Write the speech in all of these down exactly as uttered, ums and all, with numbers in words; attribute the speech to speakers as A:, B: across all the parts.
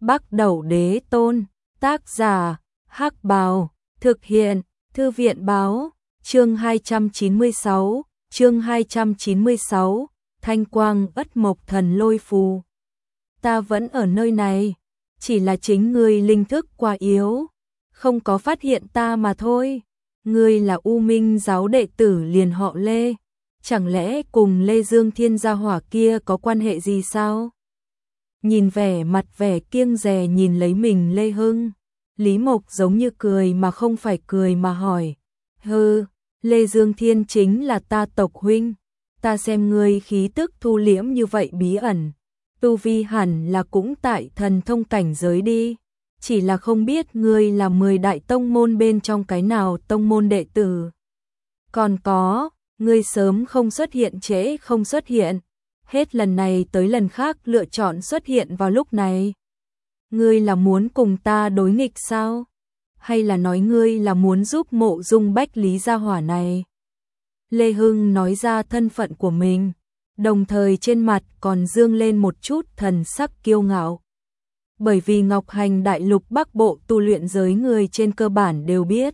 A: Bắc Đẩu Đế Tôn, tác giả, Hắc Bào, thực hiện, Thư viện Báo, chương hai trăm chín mươi sáu, chương hai trăm chín mươi sáu, Thanh Quang Ất Mộc Thần Lôi Phù. Ta vẫn ở nơi này, chỉ là chính ngươi linh thức quá yếu, không có phát hiện ta mà thôi. Ngươi là U Minh giáo đệ tử liền họ Lê, chẳng lẽ cùng Lê Dương Thiên gia hỏa kia có quan hệ gì sao? Nhìn vẻ mặt vẻ kiêng dè nhìn lấy mình Lê Hưng, Lý Mộc giống như cười mà không phải cười mà hỏi. Hừ, Lê Dương Thiên chính là ta tộc huynh, ta xem ngươi khí tức thu liễm như vậy bí ẩn, tu vi hẳn là cũng tại thần thông cảnh giới đi, chỉ là không biết ngươi là mười đại tông môn bên trong cái nào tông môn đệ tử. Còn có, ngươi sớm không xuất hiện trễ không xuất hiện, hết lần này tới lần khác lựa chọn xuất hiện vào lúc này. Ngươi là muốn cùng ta đối nghịch sao? Hay là nói ngươi là muốn giúp Mộ Dung Bách Lý gia hỏa này? Lê Hưng nói ra thân phận của mình, đồng thời trên mặt còn dương lên một chút thần sắc kiêu ngạo. Bởi vì Ngọc Hành Đại Lục Bắc Bộ tu luyện giới người trên cơ bản đều biết,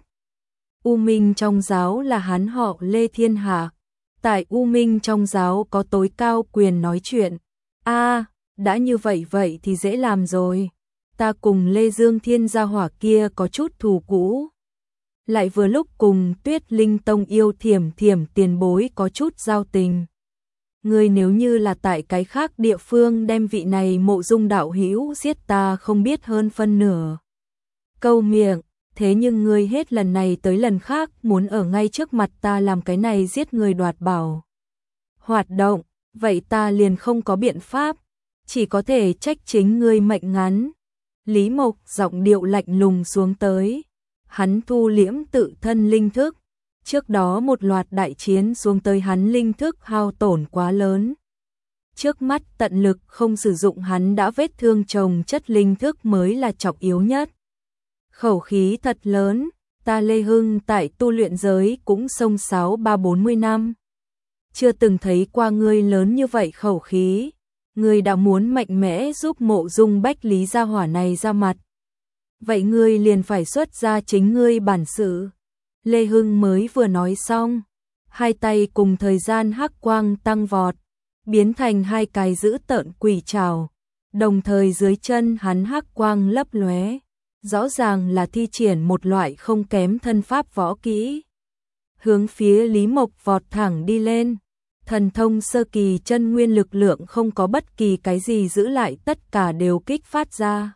A: U Minh trong giáo là hắn họ Lê Thiên Hạ. Tại U Minh trong giáo có tối cao quyền nói chuyện. A, à, đã như vậy vậy thì dễ làm rồi. Ta cùng Lê Dương Thiên gia hỏa kia có chút thù cũ. Lại vừa lúc cùng Tuyết Linh Tông yêu Thiểm Thiểm tiền bối có chút giao tình. Ngươi nếu như là tại cái khác địa phương đem vị này Mộ Dung đạo hữu giết ta không biết hơn phân nửa câu miệng. Thế nhưng ngươi hết lần này tới lần khác muốn ở ngay trước mặt ta làm cái này giết người đoạt bảo hoạt động, vậy ta liền không có biện pháp, chỉ có thể trách chính ngươi mệnh ngắn. Lý Mộc giọng điệu lạnh lùng xuống tới, hắn thu liễm tự thân linh thức, trước đó một loạt đại chiến xuống tới hắn linh thức hao tổn quá lớn. Trước mắt tận lực không sử dụng hắn đã vết thương chồng chất linh thức mới là trọng yếu nhất. Khẩu khí thật lớn, ta Lê Hưng tại tu luyện giới cũng sông sáo ba bốn mươi năm. Chưa từng thấy qua ngươi lớn như vậy khẩu khí, ngươi đã muốn mạnh mẽ giúp Mộ Dung Bách Lý gia hỏa này ra mặt. Vậy ngươi liền phải xuất ra chính ngươi bản sự. Lê Hưng mới vừa nói xong, hai tay cùng thời gian hắc quang tăng vọt, biến thành hai cái dữ tợn quỷ trảo, đồng thời dưới chân hắn hắc quang lấp lóe. Rõ ràng là thi triển một loại không kém thân pháp võ kỹ. Hướng phía Lý Mộc vọt thẳng đi lên. Thần thông sơ kỳ chân nguyên lực lượng không có bất kỳ cái gì giữ lại, tất cả đều kích phát ra.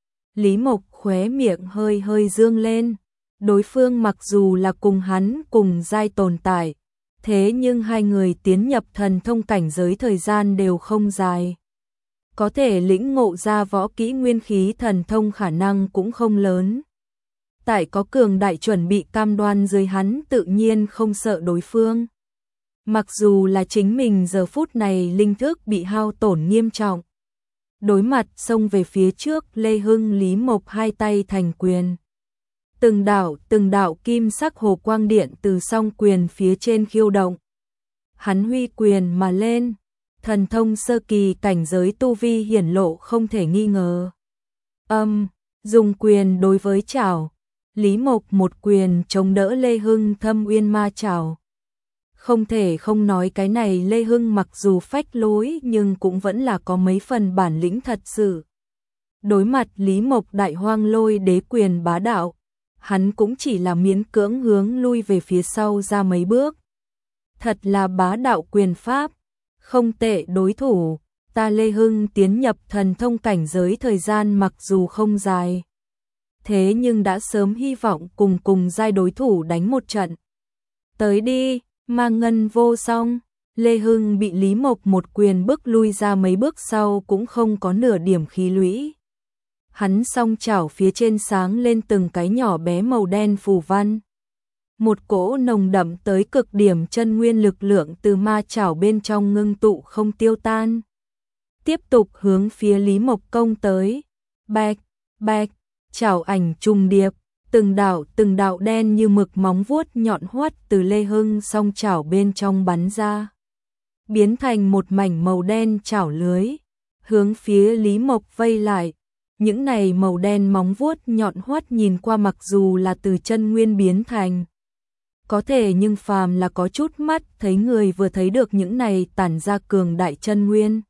A: Lý Mộc khóe miệng hơi hơi dương lên. Đối phương mặc dù là cùng hắn cùng giai tồn tại, thế nhưng hai người tiến nhập thần thông cảnh giới thời gian đều không dài. Có thể lĩnh ngộ ra võ kỹ nguyên khí thần thông khả năng cũng không lớn. Tại có cường đại chuẩn bị cam đoan dưới hắn tự nhiên không sợ đối phương. Mặc dù là chính mình giờ phút này linh thức bị hao tổn nghiêm trọng. Đối mặt xông về phía trước, Lê Hưng Lý Mộc hai tay thành quyền. Từng đạo từng đạo kim sắc hồ quang điện từ song quyền phía trên khiêu động. Hắn huy quyền mà lên. Thần thông sơ kỳ cảnh giới tu vi hiển lộ không thể nghi ngờ. Âm, um, dùng quyền đối với chảo. Lý Mộc một quyền chống đỡ Lê Hưng thâm uyên ma chảo. Không thể không nói cái này Lê Hưng mặc dù phách lối nhưng cũng vẫn là có mấy phần bản lĩnh thật sự. Đối mặt Lý Mộc đại hoang lôi đế quyền bá đạo, hắn cũng chỉ là miễn cưỡng hướng lui về phía sau ra mấy bước. Thật là bá đạo quyền pháp. Không tệ đối thủ, ta Lê Hưng tiến nhập thần thông cảnh giới thời gian mặc dù không dài. Thế nhưng đã sớm hy vọng cùng cùng giai đối thủ đánh một trận. Tới đi, ma ngân vô song. Lê Hưng bị Lý Mộc một quyền bức lui ra mấy bước sau cũng không có nửa điểm khí lũy. Hắn song chảo phía trên sáng lên từng cái nhỏ bé màu đen phù văn. Một cỗ nồng đậm tới cực điểm chân nguyên lực lượng từ ma chảo bên trong ngưng tụ không tiêu tan. Tiếp tục hướng phía Lý Mộc công tới. Bạch, bạch, chảo ảnh trùng điệp, từng đạo từng đạo đen như mực móng vuốt nhọn hoắt từ Lê Hưng song chảo bên trong bắn ra. Biến thành một mảnh màu đen chảo lưới, hướng phía Lý Mộc vây lại. Những này màu đen móng vuốt nhọn hoắt nhìn qua mặc dù là từ chân nguyên biến thành. Có thể nhưng phàm là có chút mắt thấy người vừa thấy được những này tản ra cường đại chân nguyên.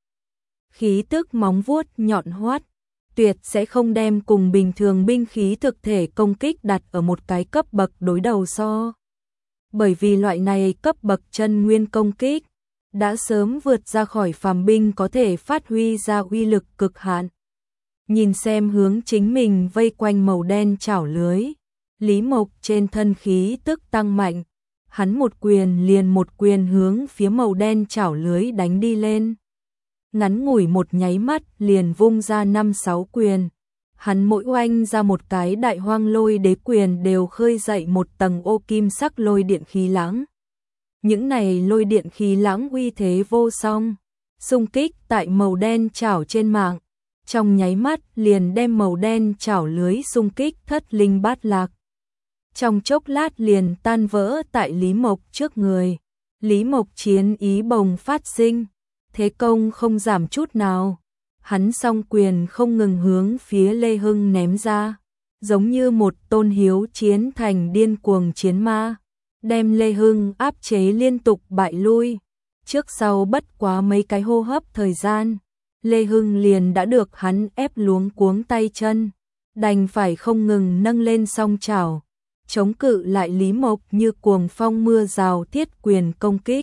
A: Khí tức móng vuốt nhọn hoắt, tuyệt sẽ không đem cùng bình thường binh khí thực thể công kích đặt ở một cái cấp bậc đối đầu so. Bởi vì loại này cấp bậc chân nguyên công kích, đã sớm vượt ra khỏi phàm binh có thể phát huy ra uy lực cực hạn. Nhìn xem hướng chính mình vây quanh màu đen chảo lưới, Lý Mộc trên thân khí tức tăng mạnh, hắn một quyền liền một quyền hướng phía màu đen chảo lưới đánh đi lên. Ngắn ngủi một nháy mắt liền vung ra năm sáu quyền, hắn mỗi oanh ra một cái đại hoang lôi đế quyền đều khơi dậy một tầng ô kim sắc lôi điện khí lãng. Những này lôi điện khí lãng uy thế vô song, xung kích tại màu đen chảo trên mạng, trong nháy mắt liền đem màu đen chảo lưới xung kích thất linh bát lạc. Trong chốc lát liền tan vỡ tại Lý Mộc trước người. Lý Mộc chiến ý bồng phát sinh, thế công không giảm chút nào. Hắn song quyền không ngừng hướng phía Lê Hưng ném ra, giống như một tôn hiếu chiến thành điên cuồng chiến ma, đem Lê Hưng áp chế liên tục bại lui. Trước sau bất quá mấy cái hô hấp thời gian, Lê Hưng liền đã được hắn ép luống cuống tay chân, đành phải không ngừng nâng lên song chảo, chống cự lại Lý Mộc như cuồng phong mưa rào thiết quyền công kích.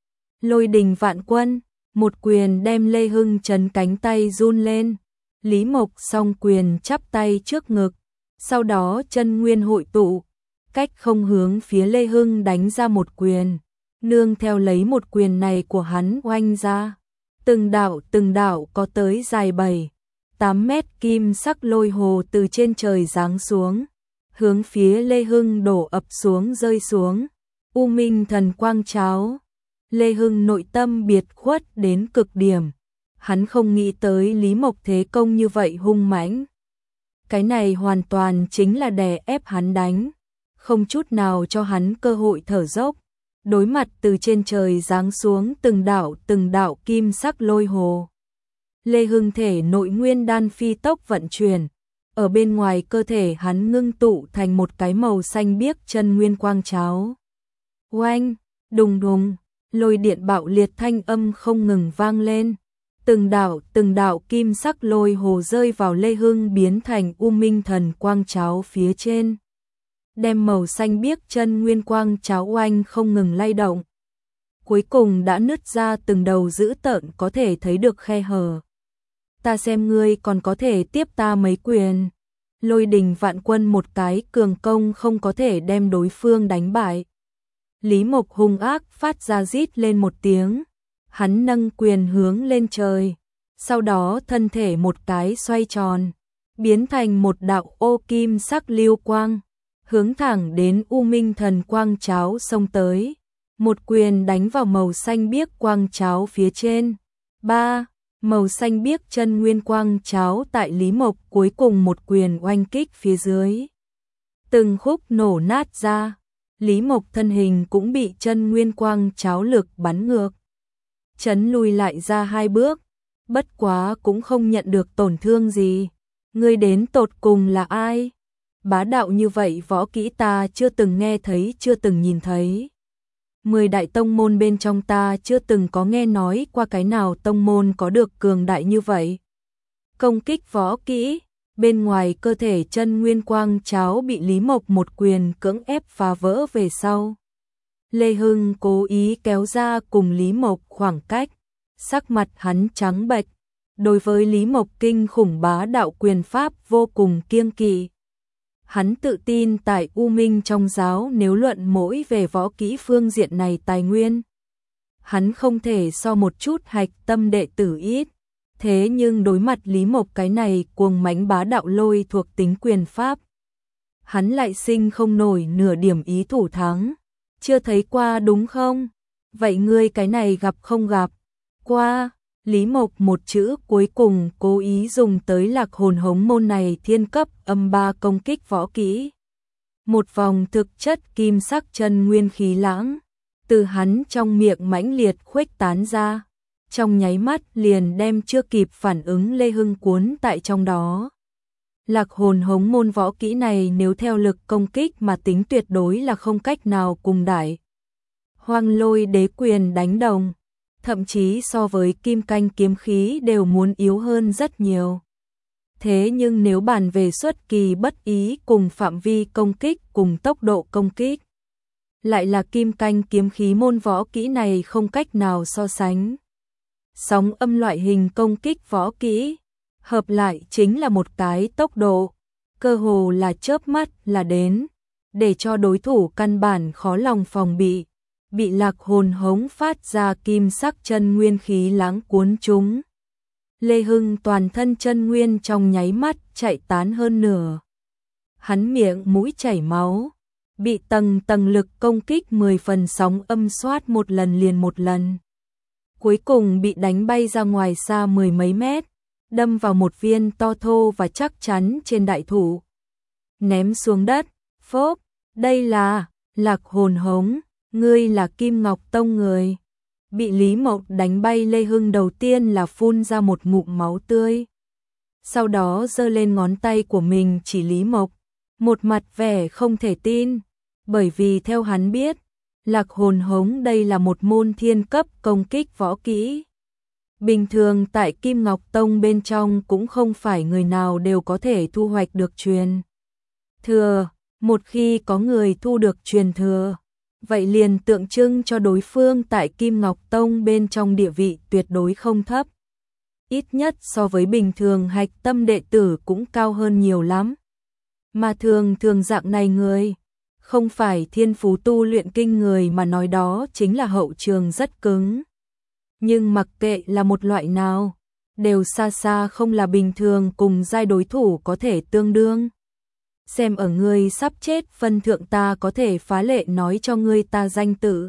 A: Lôi đình vạn quân, một quyền đem Lê Hưng chấn cánh tay run lên. Lý Mộc song quyền chắp tay trước ngực, sau đó chân nguyên hội tụ, cách không hướng phía Lê Hưng đánh ra một quyền, nương theo lấy một quyền này của hắn oanh ra. Từng đạo từng đạo có tới dài bảy, tám mét kim sắc lôi hồ từ trên trời giáng xuống, hướng phía Lê Hưng đổ ập xuống rơi xuống. U Minh thần quang cháo. Lê Hưng nội tâm biệt khuất đến cực điểm. Hắn không nghĩ tới Lý Mộc thế công như vậy hung mãnh. Cái này hoàn toàn chính là đè ép hắn đánh, không chút nào cho hắn cơ hội thở dốc. Đối mặt từ trên trời giáng xuống từng đạo từng đạo kim sắc lôi hồ, Lê Hưng thể nội nguyên đan phi tốc vận chuyển, ở bên ngoài cơ thể hắn ngưng tụ thành một cái màu xanh biếc chân nguyên quang cháo. Oanh, đùng đùng, lôi điện bạo liệt thanh âm không ngừng vang lên. Từng đạo từng đạo kim sắc lôi hồ rơi vào Lê Hưng biến thành U Minh thần quang cháo phía trên, đem màu xanh biếc chân nguyên quang cháo oanh không ngừng lay động. Cuối cùng đã nứt ra từng đầu dữ tợn có thể thấy được khe hở. Ta xem ngươi còn có thể tiếp ta mấy quyền. Lôi đình vạn quân một cái cường công không có thể đem đối phương đánh bại. Lý Mộc hung ác phát ra rít lên một tiếng. Hắn nâng quyền hướng lên trời, sau đó thân thể một cái xoay tròn, biến thành một đạo ô kim sắc lưu quang, hướng thẳng đến U Minh thần quang cháo xông tới, một quyền đánh vào màu xanh biếc quang cháo phía trên. Ba, màu xanh biếc chân nguyên quang cháo tại Lý Mộc cuối cùng một quyền oanh kích phía dưới, từng khúc nổ nát ra. Lý Mộc thân hình cũng bị chân nguyên quang cháo lực bắn ngược, chấn lùi lại ra hai bước, bất quá cũng không nhận được tổn thương gì. Ngươi đến tột cùng là ai? Bá đạo như vậy võ kỹ ta chưa từng nghe thấy, chưa từng nhìn thấy. Mười đại tông môn bên trong ta chưa từng có nghe nói qua cái nào tông môn có được cường đại như vậy. Công kích võ kỹ, bên ngoài cơ thể chân nguyên quang cháo bị Lý Mộc một quyền cưỡng ép phá vỡ về sau. Lê Hưng cố ý kéo ra cùng Lý Mộc khoảng cách, sắc mặt hắn trắng bệch, đối với Lý Mộc kinh khủng bá đạo quyền pháp vô cùng kiêng kỵ. Hắn tự tin tại U Minh trong giáo nếu luận mỗi về võ kỹ phương diện này tài nguyên, hắn không thể so một chút hạch tâm đệ tử ít. Thế nhưng đối mặt Lý Mộc cái này cuồng mãnh bá đạo lôi thuộc tính quyền pháp, hắn lại sinh không nổi nửa điểm ý thủ thắng. Chưa thấy qua đúng không? Vậy ngươi cái này gặp không gặp? Qua, Lý Mộc một chữ cuối cùng cố ý dùng tới lạc hồn hống môn này thiên cấp âm ba công kích võ kỹ. Một vòng thực chất kim sắc chân nguyên khí lãng, từ hắn trong miệng mãnh liệt khuếch tán ra, trong nháy mắt liền đem chưa kịp phản ứng Lê Hưng cuốn tại trong đó. Lạc hồn hống môn võ kỹ này nếu theo lực công kích mà tính tuyệt đối là không cách nào cùng Đại Hoang Lôi Đế Quyền đánh đồng, thậm chí so với Kim Canh kiếm khí đều muốn yếu hơn rất nhiều. Thế nhưng nếu bàn về xuất kỳ bất ý cùng phạm vi công kích cùng tốc độ công kích, lại là Kim Canh kiếm khí môn võ kỹ này không cách nào so sánh. Sóng âm loại hình công kích võ kỹ, hợp lại chính là một cái tốc độ, cơ hồ là chớp mắt là đến, để cho đối thủ căn bản khó lòng phòng bị, bị lạc hồn hống phát ra kim sắc chân nguyên khí lãng cuốn chúng. Lê Hưng toàn thân chân nguyên trong nháy mắt chạy tán hơn nửa. Hắn miệng mũi chảy máu, bị tầng tầng lực công kích mười phần sóng âm xoát một lần liền một lần. Cuối cùng bị đánh bay ra ngoài xa mười mấy mét, đâm vào một viên to thô và chắc chắn trên đại thụ. Ném xuống đất, phốp, đây là, lạc hồn hống, ngươi là Kim Ngọc Tông người. Bị Lý Mộc đánh bay Lê Hưng đầu tiên là phun ra một ngụm máu tươi. Sau đó giơ lên ngón tay của mình chỉ Lý Mộc, một mặt vẻ không thể tin, bởi vì theo hắn biết, lạc hồn hống đây là một môn thiên cấp công kích võ kỹ. Bình thường tại Kim Ngọc Tông bên trong cũng không phải người nào đều có thể thu hoạch được truyền thừa, một khi có người thu được truyền thừa, vậy liền tượng trưng cho đối phương tại Kim Ngọc Tông bên trong địa vị tuyệt đối không thấp. Ít nhất so với bình thường hạch tâm đệ tử cũng cao hơn nhiều lắm. Mà thường thường dạng này người, không phải thiên phú tu luyện kinh người mà nói đó chính là hậu trường rất cứng. Nhưng mặc kệ là một loại nào, đều xa xa không là bình thường cùng giai đối thủ có thể tương đương. Xem ở ngươi sắp chết phân thượng ta có thể phá lệ nói cho ngươi ta danh tự.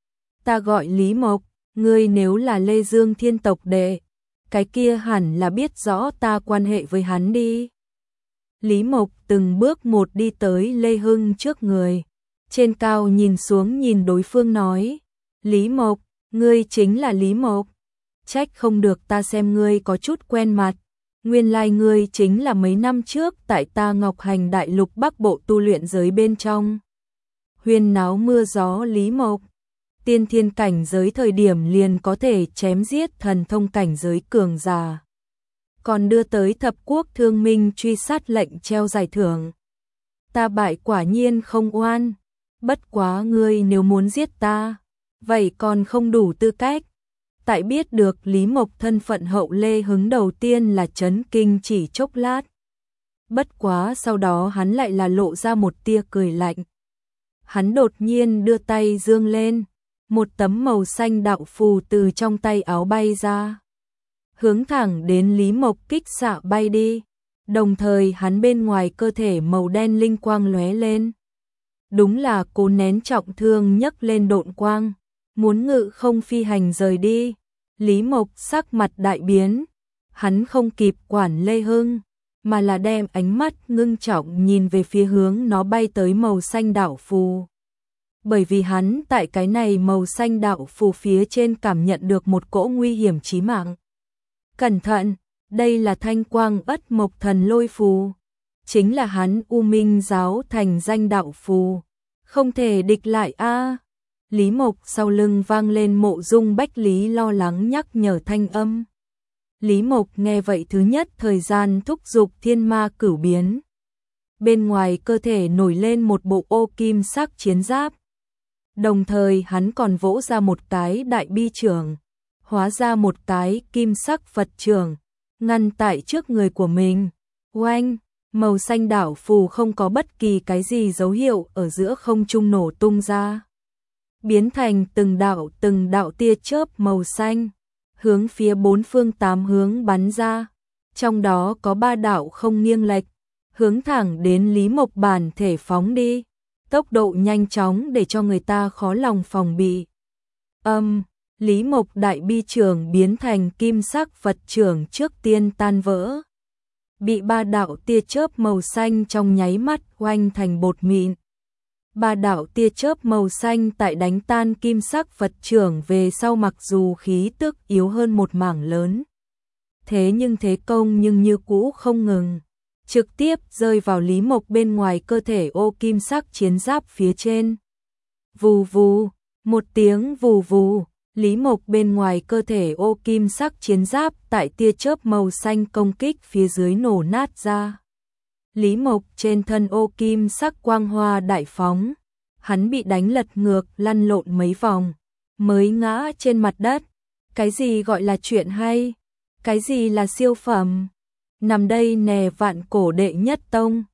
A: Ta gọi Lý Mộc, ngươi nếu là Lê Dương Thiên tộc đệ, cái kia hẳn là biết rõ ta quan hệ với hắn đi. Lý Mộc từng bước một đi tới Lê Hưng trước người, trên cao nhìn xuống nhìn đối phương nói, Lý Mộc, ngươi chính là Lý Mộc, trách không được ta xem ngươi có chút quen mặt. Nguyên lai ngươi chính là mấy năm trước tại ta Ngọc Hành Đại Lục Bắc Bộ tu luyện giới bên trong. Huyên náo mưa gió Lý Mộc, tiên thiên cảnh giới thời điểm liền có thể chém giết thần thông cảnh giới cường giả. Còn đưa tới thập quốc thương minh truy sát lệnh treo giải thưởng. Ta bại quả nhiên không oan, bất quá ngươi nếu muốn giết ta, vậy còn không đủ tư cách. Tại biết được Lý Mộc thân phận hậu Lê Hứng đầu tiên là chấn kinh chỉ chốc lát. Bất quá sau đó hắn lại là lộ ra một tia cười lạnh. Hắn đột nhiên đưa tay dương lên, một tấm màu xanh đạo phù từ trong tay áo bay ra. Hướng thẳng đến Lý Mộc kích xạ bay đi, đồng thời hắn bên ngoài cơ thể màu đen linh quang lóe lên. Đúng là cố nén trọng thương nhấc lên độn quang. Muốn ngự không phi hành rời đi, Lý Mộc sắc mặt đại biến, hắn không kịp quản Lê Hưng, mà là đem ánh mắt ngưng trọng nhìn về phía hướng nó bay tới màu xanh đạo phù. Bởi vì hắn tại cái này màu xanh đạo phù phía trên cảm nhận được một cỗ nguy hiểm chí mạng. Cẩn thận, đây là thanh quang ất mộc thần lôi phù, chính là hắn U Minh giáo thành danh đạo phù, không thể địch lại a. Lý Mộc sau lưng vang lên Mộ Dung Bách Lý lo lắng nhắc nhở thanh âm. Lý Mộc nghe vậy thứ nhất thời gian thúc giục thiên ma cửu biến. Bên ngoài cơ thể nổi lên một bộ ô kim sắc chiến giáp. Đồng thời hắn còn vỗ ra một cái đại bi trưởng, hóa ra một cái kim sắc Phật trưởng, ngăn tại trước người của mình. Oanh, màu xanh đảo phù không có bất kỳ cái gì dấu hiệu ở giữa không trung nổ tung ra. Biến thành từng đạo từng đạo tia chớp màu xanh, hướng phía bốn phương tám hướng bắn ra, trong đó có ba đạo không nghiêng lệch, hướng thẳng đến Lý Mộc bản thể phóng đi, tốc độ nhanh chóng để cho người ta khó lòng phòng bị. Âm, um, Lý Mộc đại bi trưởng biến thành kim sắc Phật trưởng trước tiên tan vỡ, bị ba đạo tia chớp màu xanh trong nháy mắt oanh thành bột mịn. Ba đạo tia chớp màu xanh tại đánh tan kim sắc Phật trưởng về sau mặc dù khí tức yếu hơn một mảng lớn. Thế nhưng thế công nhưng như cũ không ngừng. trực tiếp rơi vào Lý Mộc bên ngoài cơ thể ô kim sắc chiến giáp phía trên. Vù vù, một tiếng vù vù, Lý Mộc bên ngoài cơ thể ô kim sắc chiến giáp tại tia chớp màu xanh công kích phía dưới nổ nát ra. Lý Mộc trên thân ô kim sắc quang hoa đại phóng, hắn bị đánh lật ngược lăn lộn mấy vòng, mới ngã trên mặt đất. Cái gì gọi là chuyện hay? Cái gì là siêu phẩm? Nằm đây nè vạn cổ đệ nhất tông.